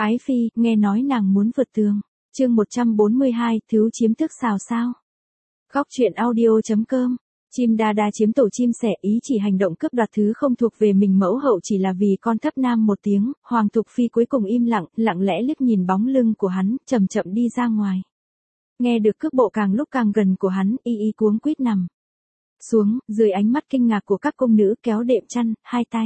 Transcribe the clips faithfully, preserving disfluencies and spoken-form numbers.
Ái phi, nghe nói nàng muốn vượt tường. Chương một trăm bốn mươi hai, thứ chiếm thức xào sao. Góc truyện audio chấm com. Chim đa đa chiếm tổ chim sẻ, ý chỉ hành động cướp đoạt thứ không thuộc về mình, mẫu hậu chỉ là vì con thấp nam một tiếng. Hoàng Thục Phi cuối cùng im lặng, lặng lẽ liếc nhìn bóng lưng của hắn, chậm chậm đi ra ngoài. Nghe được cước bộ càng lúc càng gần của hắn, y y cuống quýt nằm xuống, dưới ánh mắt kinh ngạc của các cung nữ, kéo đệm chăn, hai tay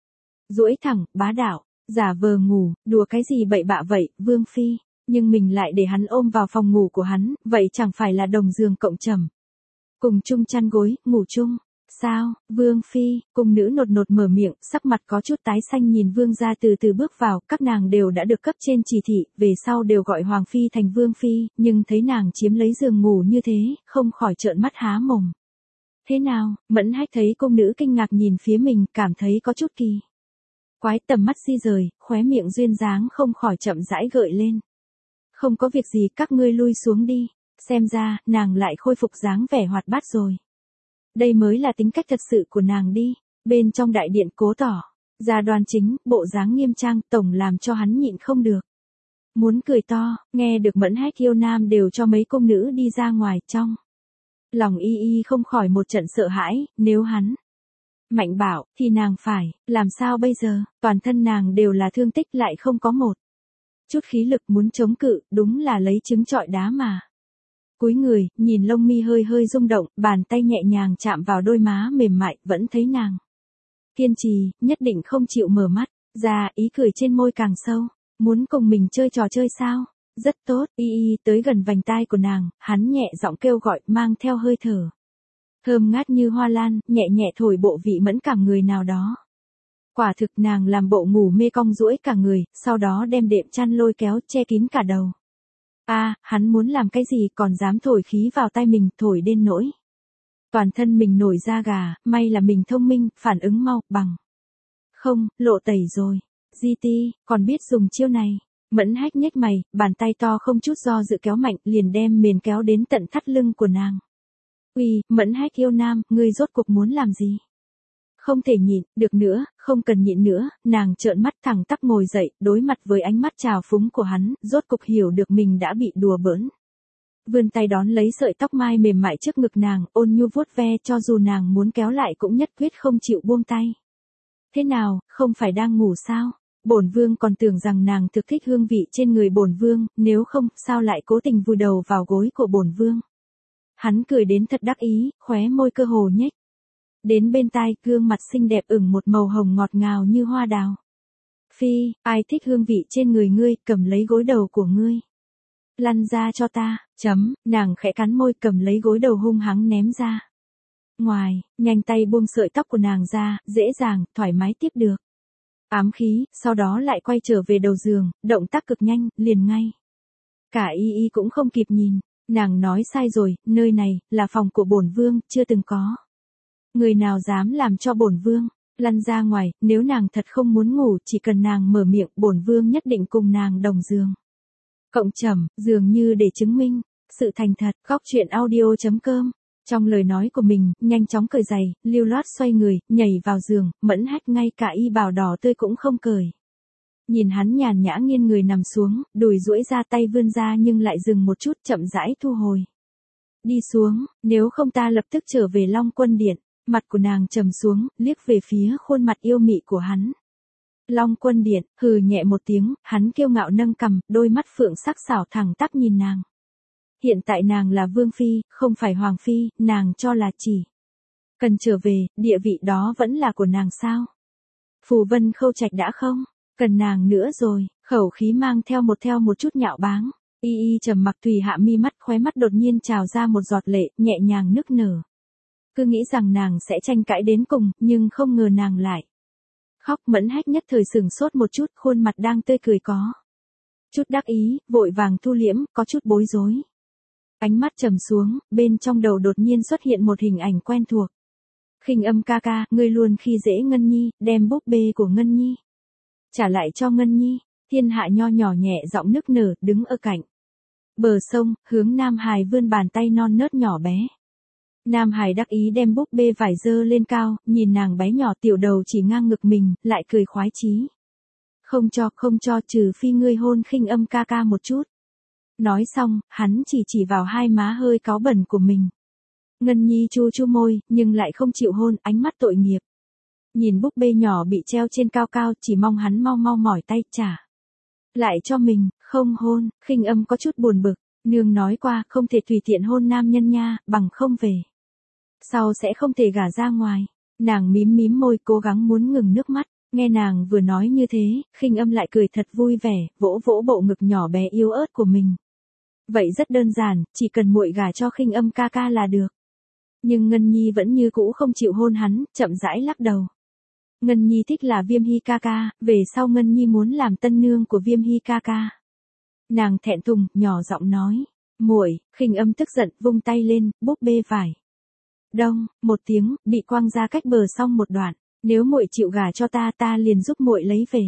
duỗi thẳng, bá đạo, giả vờ ngủ, đùa cái gì bậy bạ vậy, Vương Phi. Nhưng mình lại để hắn ôm vào phòng ngủ của hắn, vậy chẳng phải là đồng giường cộng trầm. Cùng chung chăn gối, ngủ chung. Sao, Vương Phi, cung nữ nột nột mở miệng, sắc mặt có chút tái xanh nhìn Vương gia từ từ bước vào, các nàng đều đã được cấp trên chỉ thị, về sau đều gọi Hoàng Phi thành Vương Phi, nhưng thấy nàng chiếm lấy giường ngủ như thế, không khỏi trợn mắt há mồm. Thế nào, Mẫn Hách thấy cung nữ kinh ngạc nhìn phía mình, cảm thấy có chút kỳ quái, tầm mắt di rời, khóe miệng duyên dáng không khỏi chậm rãi gợi lên. Không có việc gì, các ngươi lui xuống đi. Xem ra, nàng lại khôi phục dáng vẻ hoạt bát rồi. Đây mới là tính cách thật sự của nàng đi. Bên trong đại điện Cố tỏ ra đoan chính, bộ dáng nghiêm trang, tổng làm cho hắn nhịn không được. Muốn cười to, nghe được Mẫn Hách yêu nam đều cho mấy cung nữ đi ra ngoài, trong lòng y y không khỏi một trận sợ hãi, nếu hắn mạnh bạo, thì nàng phải, làm sao bây giờ, toàn thân nàng đều là thương tích lại không có một chút khí lực muốn chống cự, đúng là lấy trứng trọi đá mà. Cúi người, nhìn lông mi hơi hơi rung động, bàn tay nhẹ nhàng chạm vào đôi má mềm mại, vẫn thấy nàng kiên trì, nhất định không chịu mở mắt ra, ý cười trên môi càng sâu. Muốn cùng mình chơi trò chơi sao? Rất tốt, y y tới gần vành tai của nàng, hắn nhẹ giọng kêu gọi, mang theo hơi thở thơm ngát như hoa lan, nhẹ nhẹ thổi bộ vị mẫn cảm người nào đó. Quả thực nàng làm bộ ngủ mê cong duỗi cả người, sau đó đem đệm chăn lôi kéo, che kín cả đầu. A, à, hắn muốn làm cái gì còn dám thổi khí vào tai mình, thổi đến nỗi toàn thân mình nổi da gà, may là mình thông minh, phản ứng mau, bằng không, lộ tẩy rồi. Di ti, còn biết dùng chiêu này. Mẫn Hách nhếch mày, bàn tay to không chút do dự kéo mạnh, liền đem mền kéo đến tận thắt lưng của nàng. Uy, Mẫn Hách yêu nam, ngươi rốt cuộc muốn làm gì? Không thể nhịn, được nữa, không cần nhịn nữa, nàng trợn mắt thẳng tắp ngồi dậy, đối mặt với ánh mắt trào phúng của hắn, rốt cục hiểu được mình đã bị đùa bỡn. Vươn tay đón lấy sợi tóc mai mềm mại trước ngực nàng, ôn nhu vuốt ve, cho dù nàng muốn kéo lại cũng nhất quyết không chịu buông tay. Thế nào, không phải đang ngủ sao? Bổn vương còn tưởng rằng nàng thực thích hương vị trên người bổn vương, nếu không, sao lại cố tình vùi đầu vào gối của bổn vương? Hắn cười đến thật đắc ý, khóe môi cơ hồ nhếch đến bên tai, gương mặt xinh đẹp ửng một màu hồng ngọt ngào như hoa đào. Phi, ai thích hương vị trên người ngươi, cầm lấy gối đầu của ngươi. Lăn ra cho ta, chấm, nàng khẽ cắn môi, cầm lấy gối đầu hung hăng ném ra ngoài, nhanh tay buông sợi tóc của nàng ra, dễ dàng, thoải mái tiếp được ám khí, sau đó lại quay trở về đầu giường, động tác cực nhanh, liền ngay cả y y cũng không kịp nhìn. Nàng nói sai rồi, nơi này là phòng của bổn vương, chưa từng có người nào dám làm cho bổn vương lăn ra ngoài. Nếu nàng thật không muốn ngủ, chỉ cần nàng mở miệng, bổn vương nhất định cùng nàng đồng giường cộng trầm, dường như để chứng minh sự thành thật. Góc truyện audio chấm com. Trong lời nói của mình, nhanh chóng cởi giày, lưu loát xoay người, nhảy vào giường. Mẫn Hách ngay cả y bào đỏ tươi cũng không cởi. Nhìn hắn nhàn nhã nghiêng người nằm xuống, đùi duỗi ra, tay vươn ra nhưng lại dừng một chút, chậm rãi thu hồi. Đi xuống, nếu không ta lập tức trở về Long Quân Điện. Mặt của nàng trầm xuống, liếc về phía khuôn mặt yêu mị của hắn. Long Quân Điện, hừ nhẹ một tiếng, hắn kiêu ngạo nâng cằm, đôi mắt phượng sắc sảo thẳng tắp nhìn nàng. Hiện tại nàng là Vương Phi, không phải Hoàng Phi, nàng cho là chỉ cần trở về, địa vị đó vẫn là của nàng sao? Phù Vân Khâu Trạch đã không cần nàng nữa rồi, khẩu khí mang theo một theo một chút nhạo báng. Y y trầm mặc, tùy hạ mi mắt, khóe mắt đột nhiên trào ra một giọt lệ, nhẹ nhàng nức nở. Cứ nghĩ rằng nàng sẽ tranh cãi đến cùng, nhưng không ngờ nàng lại khóc. Mẫn Hách nhất thời sừng sốt một chút, khuôn mặt đang tươi cười có chút đắc ý, vội vàng thu liễm, có chút bối rối. Ánh mắt trầm xuống, bên trong đầu đột nhiên xuất hiện một hình ảnh quen thuộc. Khinh Âm ca ca, ngươi luôn khi dễ Ngân Nhi, đem búp bê của Ngân Nhi trả lại cho Ngân Nhi. Thiên Hạ nho nhỏ nhẹ giọng nức nở, đứng ở cạnh bờ sông, hướng Nam Hải vươn bàn tay non nớt nhỏ bé. Nam Hải đắc ý đem búp bê vải dơ lên cao, nhìn nàng bé nhỏ, tiểu đầu chỉ ngang ngực mình, lại cười khoái chí. Không cho, không cho, trừ phi ngươi hôn Khinh Âm ca ca một chút. Nói xong, hắn chỉ chỉ vào hai má hơi cáu bẩn của mình. Ngân Nhi chu chu môi, nhưng lại không chịu hôn, ánh mắt tội nghiệp. Nhìn búp bê nhỏ bị treo trên cao cao, chỉ mong hắn mau mau mỏi tay trả lại cho mình, không hôn. Khinh Âm có chút buồn bực, nương nói qua không thể tùy tiện hôn nam nhân nha, bằng không về sau sẽ không thể gả ra ngoài. Nàng mím mím môi cố gắng muốn ngừng nước mắt, nghe nàng vừa nói như thế, Khinh Âm lại cười thật vui vẻ, vỗ vỗ bộ ngực nhỏ bé yếu ớt của mình. Vậy rất đơn giản, chỉ cần muội gả cho Khinh Âm ca ca là được. Nhưng Ngân Nhi vẫn như cũ không chịu hôn hắn, chậm rãi lắc đầu. Ngân Nhi thích là Viêm Hy ca ca, về sau Ngân Nhi muốn làm tân nương của Viêm Hy ca ca. Nàng thẹn thùng, nhỏ giọng nói, muội. Khinh Âm tức giận, vung tay lên, búp bê vải. Đông, một tiếng, bị quăng ra cách bờ sông một đoạn, nếu muội chịu gả cho ta, ta liền giúp muội lấy về.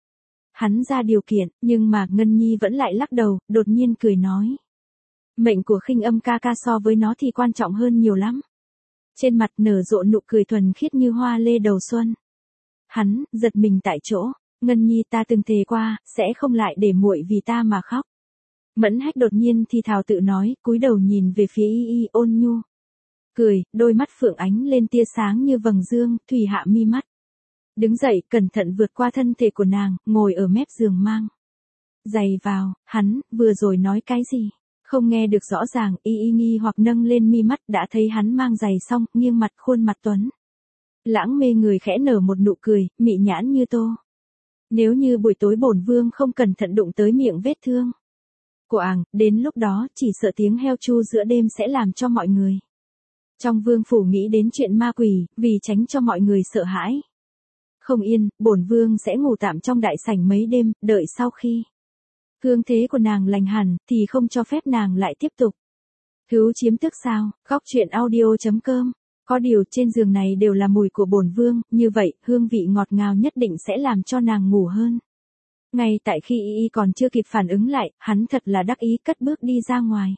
Hắn ra điều kiện, nhưng mà Ngân Nhi vẫn lại lắc đầu, đột nhiên cười nói. Mệnh của Khinh Âm ca ca so với nó thì quan trọng hơn nhiều lắm. Trên mặt nở rộ nụ cười thuần khiết như hoa lê đầu xuân. Hắn, giật mình tại chỗ, Ngân Nhi ta từng thề qua, sẽ không lại để muội vì ta mà khóc. Mẫn Hách đột nhiên thì thào tự nói, cúi đầu nhìn về phía Y Y ôn nhu. Cười, đôi mắt phượng ánh lên tia sáng như vầng dương, thủy hạ mi mắt. Đứng dậy, cẩn thận vượt qua thân thể của nàng, ngồi ở mép giường mang giày vào. Hắn, vừa rồi nói cái gì? Không nghe được rõ ràng. Y Y nghi hoặc nâng lên mi mắt, đã thấy hắn mang giày xong, nghiêng mặt khuôn mặt tuấn lãng mê người khẽ nở một nụ cười, mị nhãn như tô. Nếu như buổi tối bổn vương không cẩn thận đụng tới miệng vết thương của àng, đến lúc đó chỉ sợ tiếng heo chu giữa đêm sẽ làm cho mọi người trong vương phủ nghĩ đến chuyện ma quỷ, vì tránh cho mọi người sợ hãi không yên, bổn vương sẽ ngủ tạm trong đại sảnh mấy đêm, đợi sau khi hương thế của nàng lành hẳn, thì không cho phép nàng lại tiếp tục hữu chiếm tức sao. Góc truyện audio chấm com. Có điều trên giường này đều là mùi của bổn vương, như vậy, hương vị ngọt ngào nhất định sẽ làm cho nàng ngủ hơn. Ngay tại khi Y Y còn chưa kịp phản ứng lại, hắn thật là đắc ý cất bước đi ra ngoài.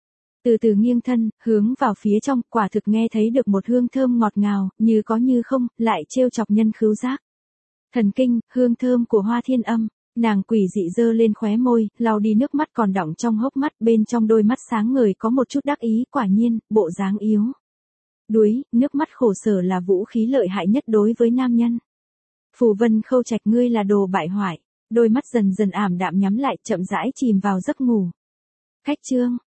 Từ từ nghiêng thân, hướng vào phía trong, quả thực nghe thấy được một hương thơm ngọt ngào, như có như không, lại trêu chọc nhân khứu giác. Thần kinh, hương thơm của Hoa Thiên Âm. Nàng quỷ dị dơ lên khóe môi, lau đi nước mắt còn đọng trong hốc mắt, bên trong đôi mắt sáng ngời có một chút đắc ý, quả nhiên, bộ dáng yếu đuối, nước mắt khổ sở là vũ khí lợi hại nhất đối với nam nhân. Phù Vân Khâu Trạch, ngươi là đồ bại hoại. Đôi mắt dần dần ảm đạm nhắm lại, chậm rãi chìm vào giấc ngủ. Khách chương